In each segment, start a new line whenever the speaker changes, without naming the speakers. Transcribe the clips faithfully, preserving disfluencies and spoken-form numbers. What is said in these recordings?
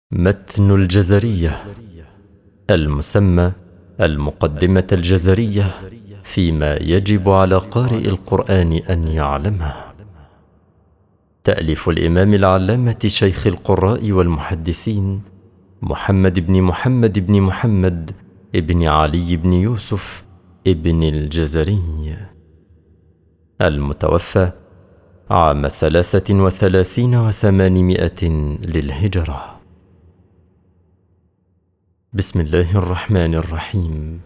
متن الجزرية المسمى المقدمة الجزرية فيما يجب على قارئ القرآن أن يعلمه. تأليف الإمام العلامة شيخ القراء والمحدثين محمد بن محمد بن محمد ابن علي بن يوسف ابن الجزري، المتوفى عام ثلاثة وثلاثين وثمانمائة للهجرة. بسم الله الرحمن الرحيم.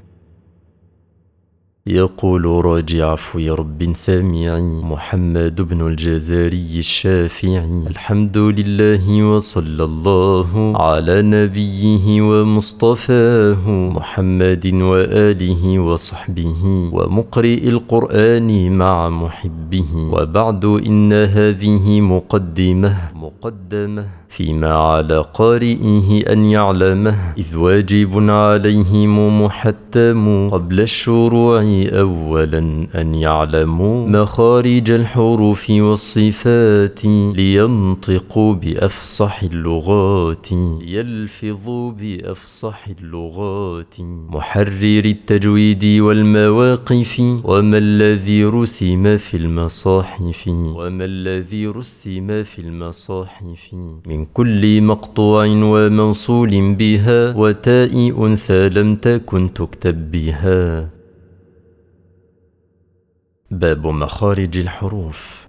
يقول راجع عفو رب سامعي محمد بن الجزري الشافعي: الحمد لله وصلى الله على نبيه ومصطفاه محمد وآله وصحبه ومقرئ القرآن مع محبه. وبعد إن هذه مقدمة مقدمة فيما على قارئه أن يعلمه، إذ واجب عليهم محتم قبل الشروع أولا أن يعلموا مخارج الحروف والصفات، لينطقوا بأفصح اللغات يلفظوا بأفصح اللغات، محرر التجويد والمواقف وما الذي رسم في المصاحف وما الذي رسم في المصاحف من كل مقطوع وموصول بها وتاء أنثى لم تكن تكتب بها. باب مخارج الحروف.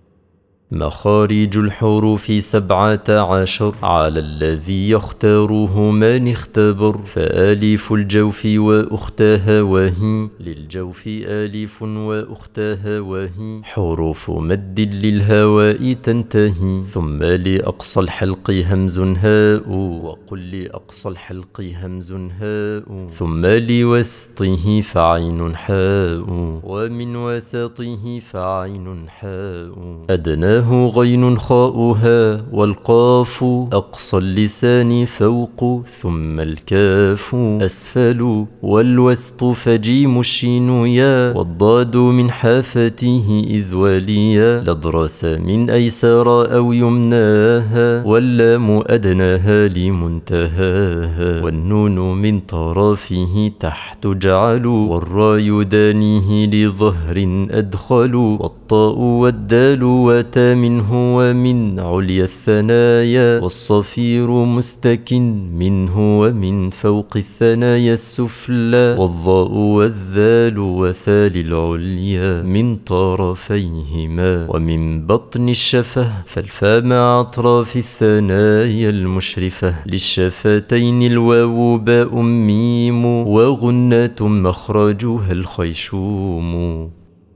مخارج الحروف سبعة عشر على الذي يختاره من اختبر، فآلف الجوف وأختها وهي للجوف آلف وأختها وهي حروف مد للهواء تنتهي، ثم لأقصى الحلق همز هاء وقل لأقصى الحلق همز هاء، ثم لوسطه فعين حاء ومن وسطه فعين حاء، أدناه غين خاؤها والقاف أقصى اللسان فوق، ثم الكاف أسفل والوسط فجيم الشين يا، والضاد من حافته إذ وليا لدرس من أيسار أو يمناها، واللام أدناها لمنتهاها، والنون من طرفه تحت جعلوا، والراء دانيه لظهر أدخلوا، والطاء والدال وتا منه ومن عليا الثنايا، والصفير مستكن منه ومن فوق الثنايا السفلى، والضاء والذال وثال العليا من طرفيهما، ومن بطن الشفة فالفاء مع أطراف الثنايا المشرفة، للشفتين الواو باء ميم، وغنة مخرجها الخيشوم.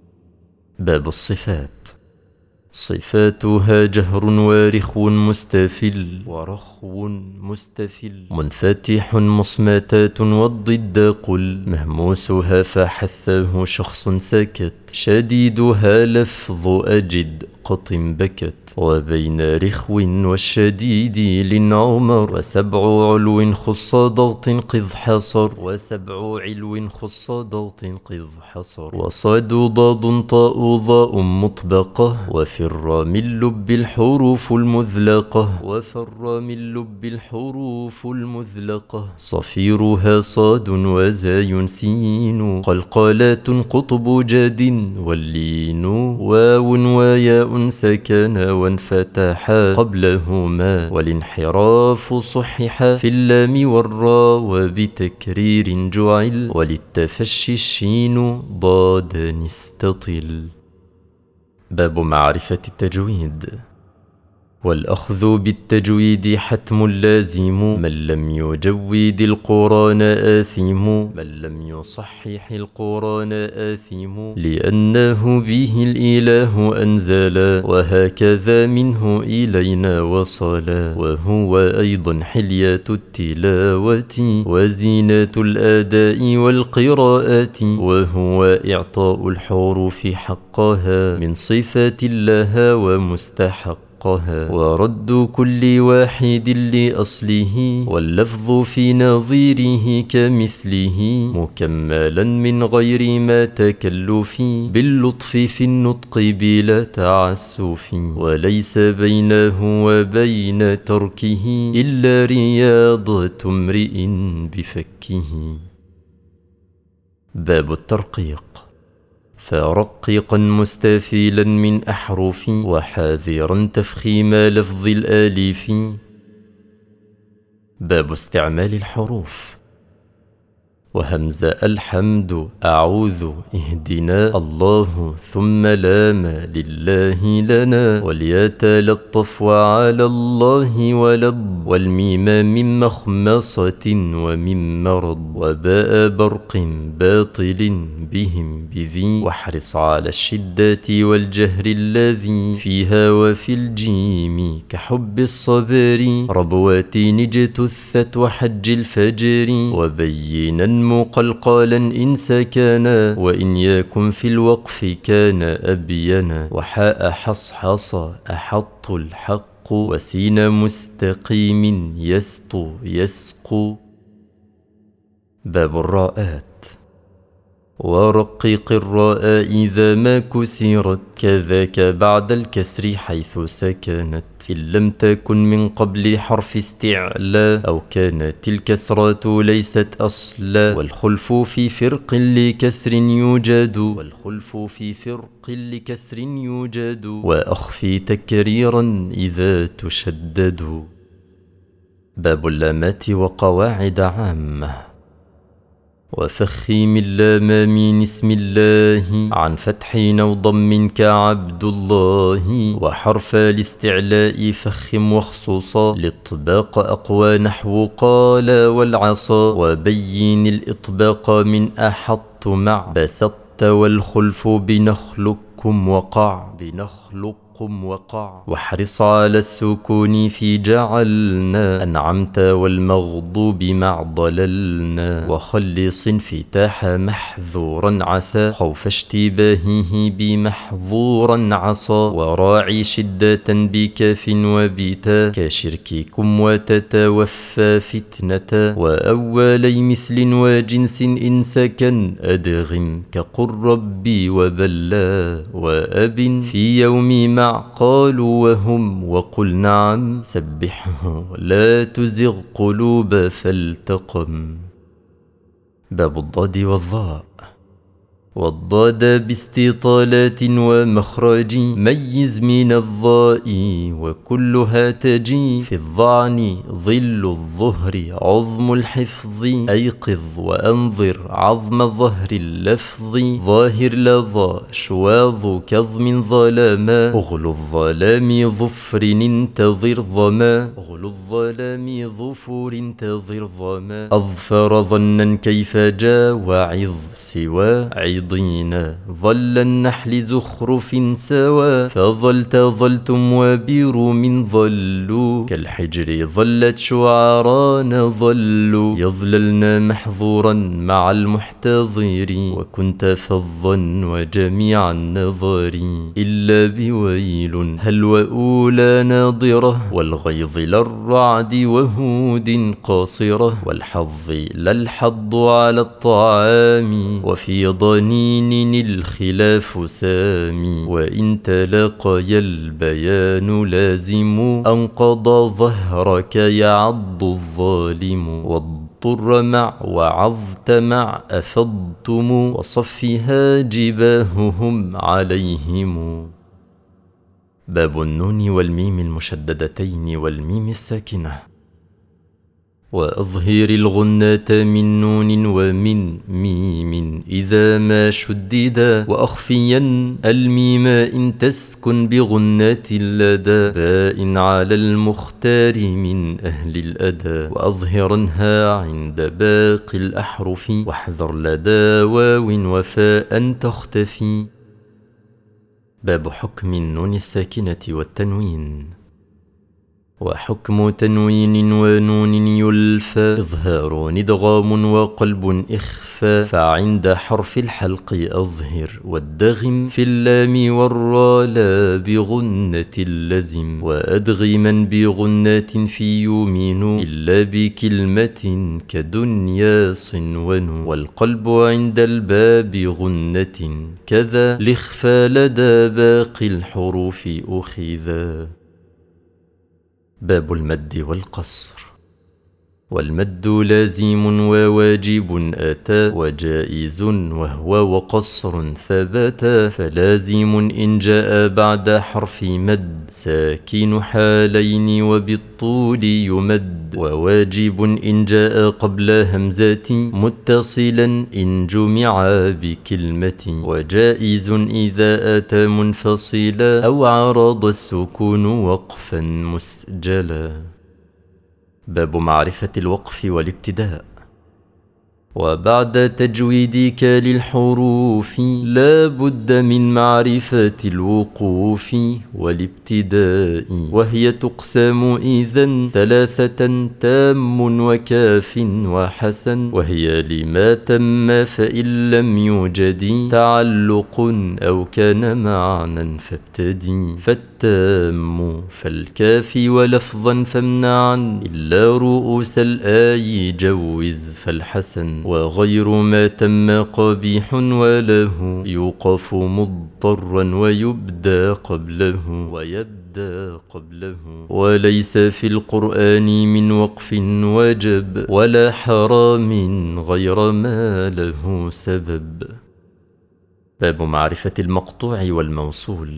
باب الصفات. صفاتها جهر ورخو مستفل ورخو مستفل، منفتح مصمتات والضد قل، مهموسها فحثاه شخص سكت، شديدها لفظ أجد قط بكت، وبين رخو والشديد للعمر، وسبع علو خص ضغط قذ حصر وسبع علو خص ضغط قذ حصر، وصاد ضاد طاء ضاء مطبقة، وفر من لب الحروف المذلقة وفر من لب الحروف المذلقة، صفيرها صاد وزاي سين، قلقالات قطب جاد واللين، واو وياء سكنا وانفتحا قبلهما، والانحراف صححا في اللام والراء وبتكرير جعل، وللتفشي الشين ضادا استطل. باب معرفة التجويد. والأخذ بالتجويد حتم لازم، من لم يجود القرآن آثم من لم يصحح القرآن آثم، لأنه به الإله أنزلا، وهكذا منه إلينا وصلا، وهو أيضا حلية التلاوة وزينة الأداء والقراءة، وهو إعطاء الحروف حقها من صفات الله ومستحق حقها، ورد كل واحد لأصله، واللفظ في نظيره كمثله، مكملا من غير ما تكلف، باللطف في النطق بلا تعسف، وليس بينه وبين تركه إلا رياضة امرئ بفكه. باب الترقيق. فرققا مستفيلا من أحرف، وحاذرا تفخيم لفظ الآليف. باب استعمال الحروف. وهمزة الحمد أعوذ اهدنا الله ثم لام لله لنا، والياء تلطف وعلى الله ولض، والميم من مخمصة ومن مرض، وباء برق باطل بهم بذي، واحرص على الشدات والجهر الذي فيها، وفي الجيم كحب الصبر ربوات اجتثت وحج الفجر، وبينا مقلقلا إن سكنا، وإن يكن في الوقف كان أبينا، وحاء حصحص أحط الحق، وسين مستقيم يسطو يسقو. باب الراءات. ورقق الراء إذا ما كسرت، كذاك بعد الكسر حيث سكنت، إن لم تكن من قبل حرف استعلاء، أو كانت الكسرة ليست أصلا، والخلف في فرق لكسر يوجد، والخلف في فرق لكسر يوجد، وأخفي تكريرا إذا تشدد. باب اللامات وقواعد عامة. وفخم اللام من اسم الله، عن فتح أو ضم كعبد الله، وحرف الاستعلاء فخم وخصوصا، الإطباق أقوى نحو قال والعصا، وبين الإطباق من أحط مع بسطت، والخلف بنخلقكم وقع بنخلق وقع، واحرص على السكون في جعلنا، أنعمت والمغضوب مع ضللنا، وخلص انفتاح محذورا عسى، خوف اشتباهه بمحظورا عصى، وراعي شدة بكاف وبتا، كشرككم وتتوفى فتنة، وأولي مثل وجنس إن سكن أدغم كقل ربي وبلا، وأب في يوم مع قالوا وهم، وقل نعم سبحه لا تزغ قلوب فالتقم. باب الضاد والظاء. والضاد باستطالات ومخرج، ميز من الضاء وكلها تجي، في الظعن ظل الظهر عظم الحفظ، أيقظ وأنظر عظم ظهر اللفظ، ظاهر لظى شواظ كظم ظلاما، أغل الظلام ظفر انتظر ظما، أغل الظلام ظفور انتظر ظما، أظفر ظنا كيف جا وعظ سوى عظ، ظل النحل زخرف سوا، فظلت ظلتم وبير من ظلوا، كالحجر ظلت شعران ظلوا، يظللن محظورا مع المحتضر، وكنت فظا وجميع النظر، إلا بويل هل وأولى ناضرة، والغيظ للرعد وهود قاصرة، والحظ للحظ على الطعام، وفي ضنين الخلاف سامي، وإن تلاقي البيان لازم، أنقض ظهرك يعض الظالم، واضطر مع وعظت مع أفضتم، وصفها جباههم عليهم. باب النون والميم المشددتين والميم الساكنة. وأظهر الغنة من نون ومن ميم إذا ما شددا، وأخفيا الميم إن تسكن بغنة اللدى، باء على المختار من أهل الأدى، وأظهرنها عند باقي الأحرف، واحذر لدى واو وفاء تختفي. باب حكم النون الساكنة والتنوين. وحكم تنوين ونون يلفى إظهار ندغام وقلب إخفى، فعند حرف الحلق أظهر والدغم في اللام والراء لا بغنة اللزم، وأدغما بغنات في يمين إلا بكلمة كدنيا صنون، والقلب عند الباب غنة كذا الإخفى لدى باقي الحروف أخذا. باب المد والقصر. والمد لازم وواجب أتى وجائز وهو وقصر ثبتا، فلازم إن جاء بعد حرف مد ساكن حالين وبالطول يمد، وواجب إن جاء قبل همزة متصلا إن جمع بكلمة، وجائز إذا أتى منفصلا أو عرض السكون وقفا مسجلا. باب معرفة الوقف والابتداء. وبعد تجويدك للحروف لا بد من معرفة الوقوف والابتداء، وهي تقسم إذن ثلاثة تام وكاف وحسن، وهي لما تم فإن لم يوجد تعلق أو كان معنى فابتدي، فالتام فالكاف ولفظا فامنعا إلا رؤوس الآي جوز فالحسن، وغير ما تم قبيح وله يوقف مضطرا ويبدأ قبله ويبدأ قبله، وليس في القرآن من وقف وجب ولا حرام غير ما له سبب. باب معرفة المقطوع والموصول.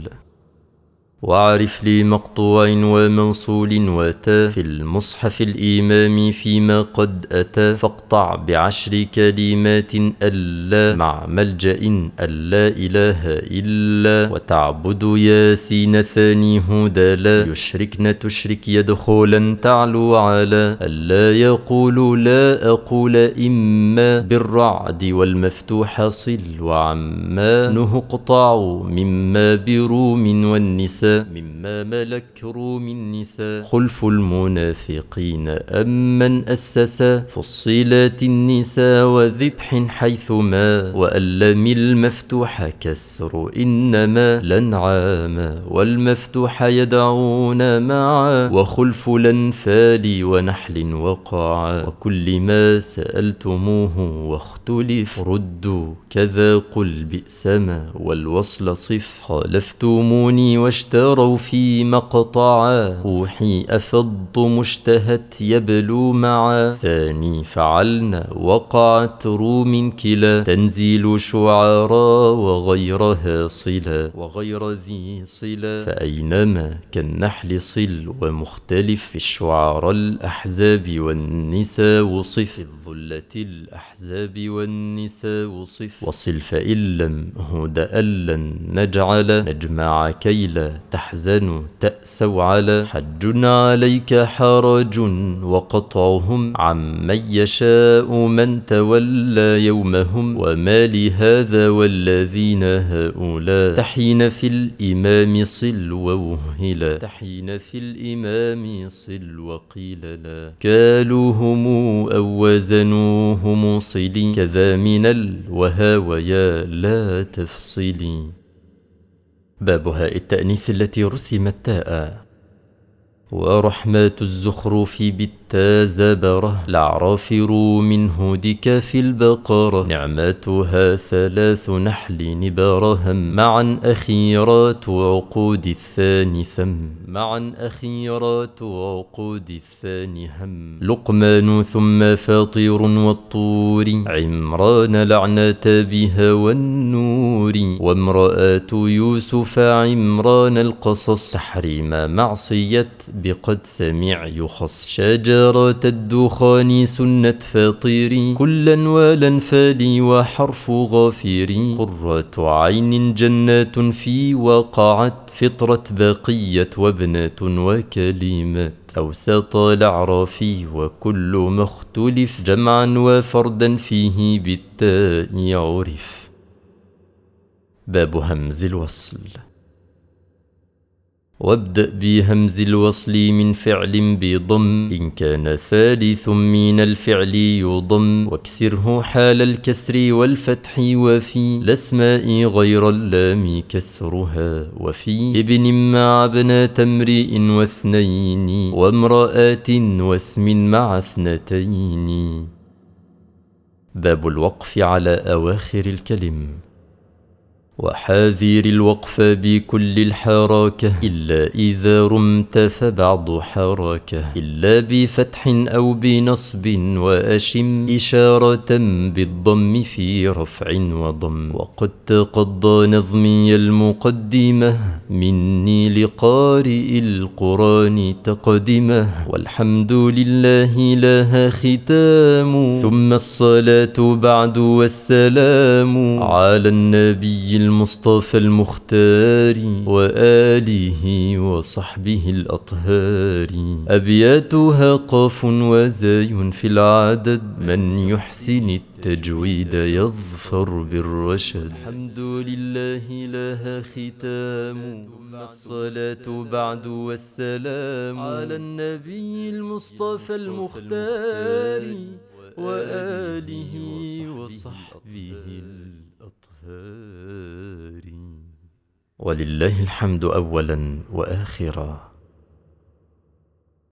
واعرف لي مقطوع وموصول وتا في المصحف الإمام فيما قد أتى، فاقطع بعشر كلمات ألا مع ملجأ ألا إله إلا، وتعبد ياسين ثاني هدى لا يشركن تشرك يدخلا تعلو على، ألا يقول لا أقول إما بالرعد والمفتوح صل، وعما نه اقطع مما بروم والنساء مما ملك روم النساء، خلف المنافقين أمن أسس فصيلات النساء وذبح حيثما، وألم المفتوح كسر إنما لنعام، والمفتوح يدعون معا، وخلف الأنفال ونحل وقعا، وكل ما سألتموه واختلف ردوا كذا قل بئسما، والوصل صف خالفتموني واشتروا في مقطعا، أوحي أفض مشتهت يبلو معا، ثاني فعلنا وقعت روم كلا، تنزيل شعراء وغيرها صلا وغير ذي صلا، فأينما كالنحل صل، ومختلف في الشعراء الأحزاب والنساء وصف، الظلة الأحزاب والنساء وصف، وصل فإن لم هدأ لن نجعل نجمع كيلا تحزن تأسوا على، حج عليك حرج وقطعهم عمن يشاء من تولى يومهم، وما لهذا والذين هؤلاء تحين في الإمام صل ووهلا، تحين في الإمام صل وقيل لا، كالوهم أو وزنوهم صلي كذا من الوهاويا لا تفصلي. باب هاء التأنيث التي رسمت تاء. ورحمات الزخرف بالتا زبرة، الأعراف روم هودك في البقرة، نعماتها ثلاث نحل نبرهم، معا أخيرات عقود الثاني ثم، معا أخيرات عقود الثاني هم، لقمان ثم فاطر والطور، عمران لعنة بها والنور، وامرأة يوسف عمران القصص، تحريم معصية بقد سمع يخص، شجرة الدخان سنة فاطري، كلا والانفال وحرف غافري، قرة عين جنات في وقعت، فطرة بقية وابنات وكلمات، أوسط الأعراف وكل مختلف، جمعا وفردا فيه بالتاء عرف. باب همز الوصل. وابدأ بهمز الوصل من فعل بضم إن كان ثالث من الفعل يضم، واكسره حال الكسر والفتح، وفي الأسماء غير اللام كسرها، وفي ابن مع ابنة امرئ واثنين، وامرأة واسم مع اثنتين. باب الوقف على أواخر الكلم. وحاذر الوقف بكل الحركة إلا إذا رمت فبعض حركة، إلا بفتح أو بنصب، وأشم إشارة بالضم في رفع وضم. وقد تقضى نظمي المقدمة مني لقارئ القرآن تقدمه، والحمد لله لها ختام، ثم الصلاة بعد والسلام على النبي المصطفى المختار وآله وصحبه الأطهار. أبياتها قاف وزاي في العدد، من يحسن التجويد يظفر بالرشد. الحمد لله لها ختام، ثم الصلاة بعد والسلام على النبي المصطفى المختار وآله وصحبه الأطهار. ولله الحمد أولا وآخرا.